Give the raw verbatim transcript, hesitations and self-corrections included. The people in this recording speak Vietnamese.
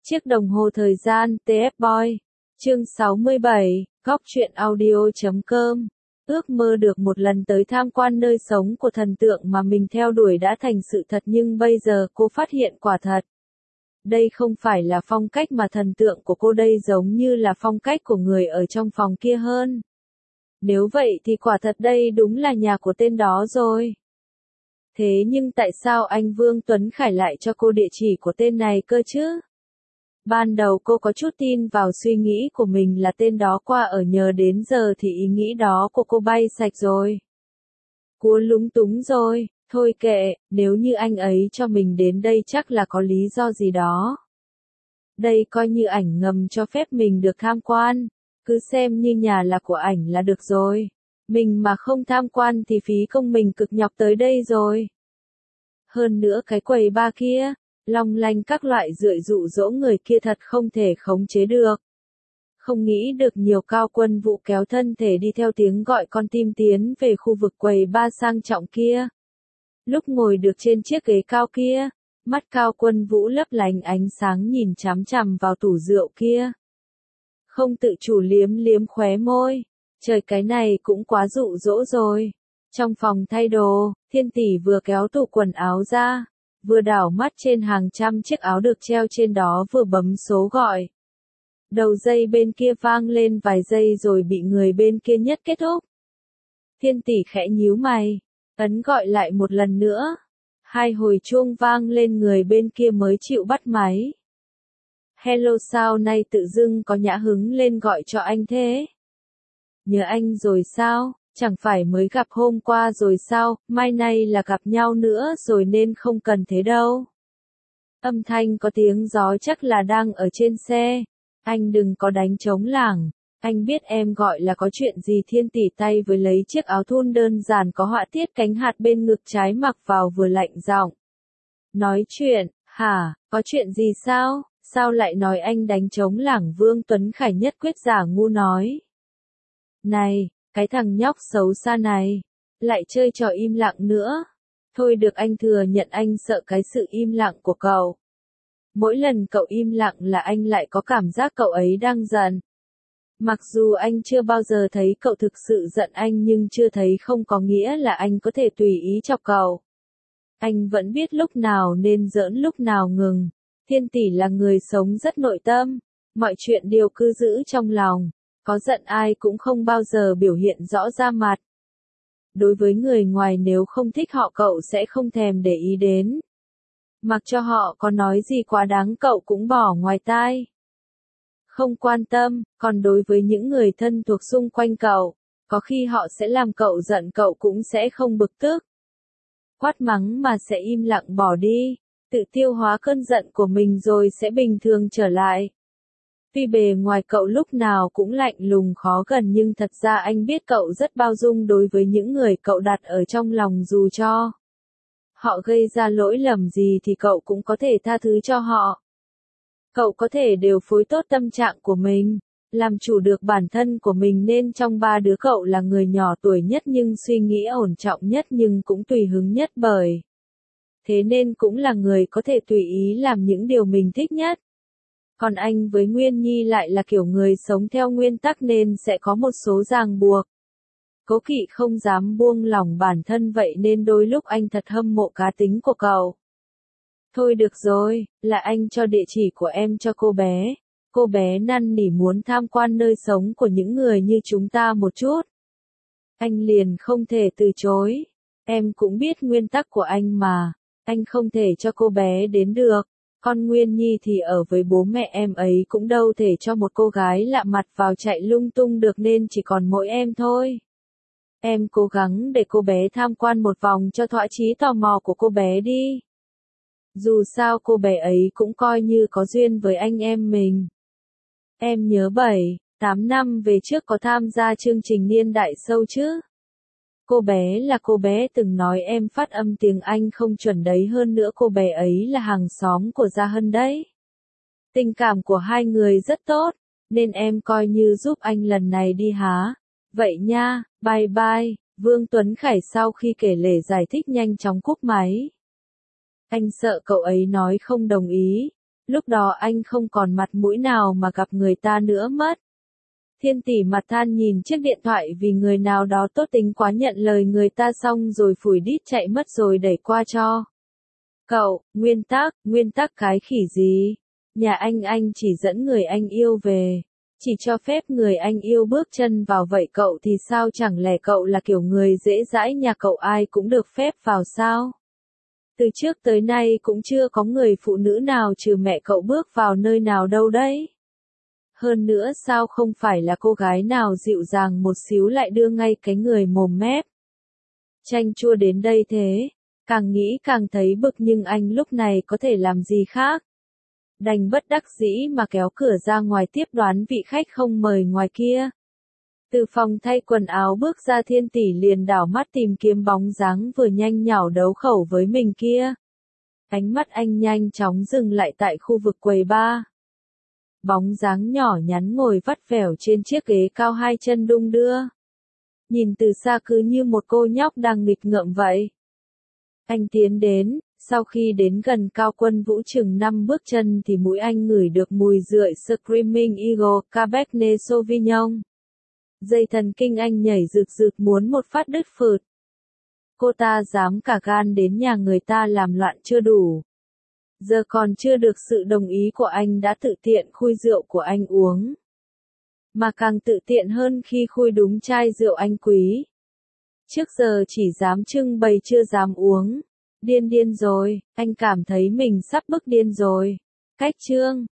Chiếc đồng hồ thời gian tê ép Boy. Chương sáu mươi bảy, góc truyện audio chấm com. Ước mơ được một lần tới tham quan nơi sống của thần tượng mà mình theo đuổi đã thành sự thật, nhưng bây giờ cô phát hiện quả thật. Đây không phải là phong cách mà thần tượng của cô, đây giống như là phong cách của người ở trong phòng kia hơn. Nếu vậy thì quả thật đây đúng là nhà của tên đó rồi. Thế nhưng tại sao anh Vương Tuấn Khải lại cho cô địa chỉ của tên này cơ chứ? Ban đầu cô có chút tin vào suy nghĩ của mình là tên đó qua ở nhờ, đến giờ thì ý nghĩ đó của cô bay sạch rồi. Cô lúng túng rồi, thôi kệ, nếu như anh ấy cho mình đến đây chắc là có lý do gì đó. Đây coi như ảnh ngầm cho phép mình được tham quan, cứ xem như nhà là của ảnh là được rồi. Mình mà không tham quan thì phí công mình cực nhọc tới đây rồi. Hơn nữa cái quầy bar kia, long lanh các loại rượi dụ dỗ người kia thật không thể khống chế được. Không nghĩ được nhiều cao quân vụ kéo thân thể đi theo tiếng gọi con tim tiến về khu vực quầy bar sang trọng kia. Lúc ngồi được trên chiếc ghế cao kia, mắt cao quân vũ lấp lánh ánh sáng nhìn chằm chằm vào tủ rượu kia. Không tự chủ liếm liếm khóe môi. Trời, cái này cũng quá dụ dỗ rồi. Trong phòng thay đồ, Thiên Tỷ vừa kéo tủ quần áo ra, vừa đảo mắt trên hàng trăm chiếc áo được treo trên đó, vừa bấm số gọi. Đầu dây bên kia vang lên vài giây rồi bị người bên kia nhất kết thúc. Thiên Tỷ khẽ nhíu mày, ấn gọi lại một lần nữa. Hai hồi chuông vang lên, người bên kia mới chịu bắt máy. Hello, sao nay tự dưng có nhã hứng lên gọi cho anh thế? Nhớ anh rồi sao? Chẳng phải mới gặp hôm qua rồi sao? Mai nay là gặp nhau nữa rồi nên không cần thế đâu. Âm thanh có tiếng gió chắc là đang ở trên xe. Anh đừng có đánh trống lảng. Anh biết em gọi là có chuyện gì. Thiên Tỷ tay với lấy chiếc áo thun đơn giản có họa tiết cánh hạt bên ngực trái mặc vào vừa lạnh giọng. Nói chuyện, hả? Có chuyện gì sao? Sao lại nói anh đánh trống lảng? Vương Tuấn Khải nhất quyết giả ngu nói. Này, cái thằng nhóc xấu xa này, lại chơi trò im lặng nữa. Thôi được, anh thừa nhận anh sợ cái sự im lặng của cậu. Mỗi lần cậu im lặng là anh lại có cảm giác cậu ấy đang giận. Mặc dù anh chưa bao giờ thấy cậu thực sự giận anh, nhưng chưa thấy không có nghĩa là anh có thể tùy ý chọc cậu. Anh vẫn biết lúc nào nên giỡn lúc nào ngừng. Thiên Tỷ là người sống rất nội tâm, mọi chuyện đều cứ giữ trong lòng. Có giận ai cũng không bao giờ biểu hiện rõ ra mặt. Đối với người ngoài, nếu không thích họ cậu sẽ không thèm để ý đến. Mặc cho họ có nói gì quá đáng cậu cũng bỏ ngoài tai. Không quan tâm, còn đối với những người thân thuộc xung quanh cậu, có khi họ sẽ làm cậu giận cậu cũng sẽ không bực tức. Quát mắng mà sẽ im lặng bỏ đi, tự tiêu hóa cơn giận của mình rồi sẽ bình thường trở lại. Tuy bề ngoài cậu lúc nào cũng lạnh lùng khó gần, nhưng thật ra anh biết cậu rất bao dung đối với những người cậu đặt ở trong lòng, dù cho họ gây ra lỗi lầm gì thì cậu cũng có thể tha thứ cho họ. Cậu có thể điều phối tốt tâm trạng của mình, làm chủ được bản thân của mình, nên trong ba đứa cậu là người nhỏ tuổi nhất nhưng suy nghĩ ổn trọng nhất, nhưng cũng tùy hứng nhất, bởi thế nên cũng là người có thể tùy ý làm những điều mình thích nhất. Còn anh với Nguyên Nhi lại là kiểu người sống theo nguyên tắc nên sẽ có một số ràng buộc. Cố kỵ không dám buông lỏng bản thân, vậy nên đôi lúc anh thật hâm mộ cá tính của cậu. Thôi được rồi, là anh cho địa chỉ của em cho cô bé. Cô bé năn nỉ muốn tham quan nơi sống của những người như chúng ta một chút. Anh liền không thể từ chối. Em cũng biết nguyên tắc của anh mà. Anh không thể cho cô bé đến được. Con Nguyên Nhi thì ở với bố mẹ em ấy, cũng đâu thể cho một cô gái lạ mặt vào chạy lung tung được, nên chỉ còn mỗi em thôi. Em cố gắng để cô bé tham quan một vòng cho thỏa chí tò mò của cô bé đi. Dù sao cô bé ấy cũng coi như có duyên với anh em mình. Em nhớ bảy, tám năm về trước có tham gia chương trình niên đại sâu chứ? Cô bé là cô bé từng nói em phát âm tiếng Anh không chuẩn đấy, hơn nữa cô bé ấy là hàng xóm của Gia Hân đấy. Tình cảm của hai người rất tốt, nên em coi như giúp anh lần này đi há. Vậy nha, bye bye. Vương Tuấn Khải sau khi kể lể giải thích nhanh chóng cúp máy. Anh sợ cậu ấy nói không đồng ý, Lúc đó anh không còn mặt mũi nào mà gặp người ta nữa mất. Thiên tỷ mặt than nhìn chiếc điện thoại vì người nào đó tốt tính quá nhận lời người ta xong rồi phủi đít chạy mất rồi đẩy qua cho. Cậu, nguyên tắc, nguyên tắc cái khỉ gì? Nhà anh anh chỉ dẫn người anh yêu về. Chỉ cho phép người anh yêu bước chân vào vậy cậu thì sao chẳng lẽ cậu là kiểu người dễ dãi nhà cậu ai cũng được phép vào sao? Từ trước tới nay cũng chưa có người phụ nữ nào trừ mẹ cậu bước vào nơi nào đâu đấy. Hơn nữa sao không phải là cô gái nào dịu dàng một xíu lại đưa ngay cái người mồm mép. Chanh chua đến đây thế, càng nghĩ càng thấy bực nhưng anh lúc này có thể làm gì khác. Đành bất đắc dĩ mà kéo cửa ra ngoài tiếp đoán vị khách không mời ngoài kia. Từ phòng thay quần áo bước ra Thiên tỷ liền đảo mắt tìm kiếm bóng dáng vừa nhanh nhảu đấu khẩu với mình kia. Ánh mắt anh nhanh chóng dừng lại tại khu vực quầy bar. Bóng dáng nhỏ nhắn ngồi vắt vẻo trên chiếc ghế cao hai chân đung đưa. Nhìn từ xa cứ như một cô nhóc đang nghịch ngợm vậy. Anh tiến đến, sau khi đến gần Cao Quân Vũ chừng năm bước chân thì mũi anh ngửi được mùi rượi Screaming Eagle Cabernet Sauvignon. Dây thần kinh anh nhảy rực rực muốn một phát đứt phượt. Cô ta dám cả gan đến nhà người ta làm loạn chưa đủ. Giờ còn chưa được sự đồng ý của anh đã tự tiện khui rượu của anh uống. Mà càng tự tiện hơn khi khui đúng chai rượu anh quý. Trước giờ chỉ dám trưng bày chưa dám uống. Điên điên rồi, anh cảm thấy mình sắp bức điên rồi. Cách chương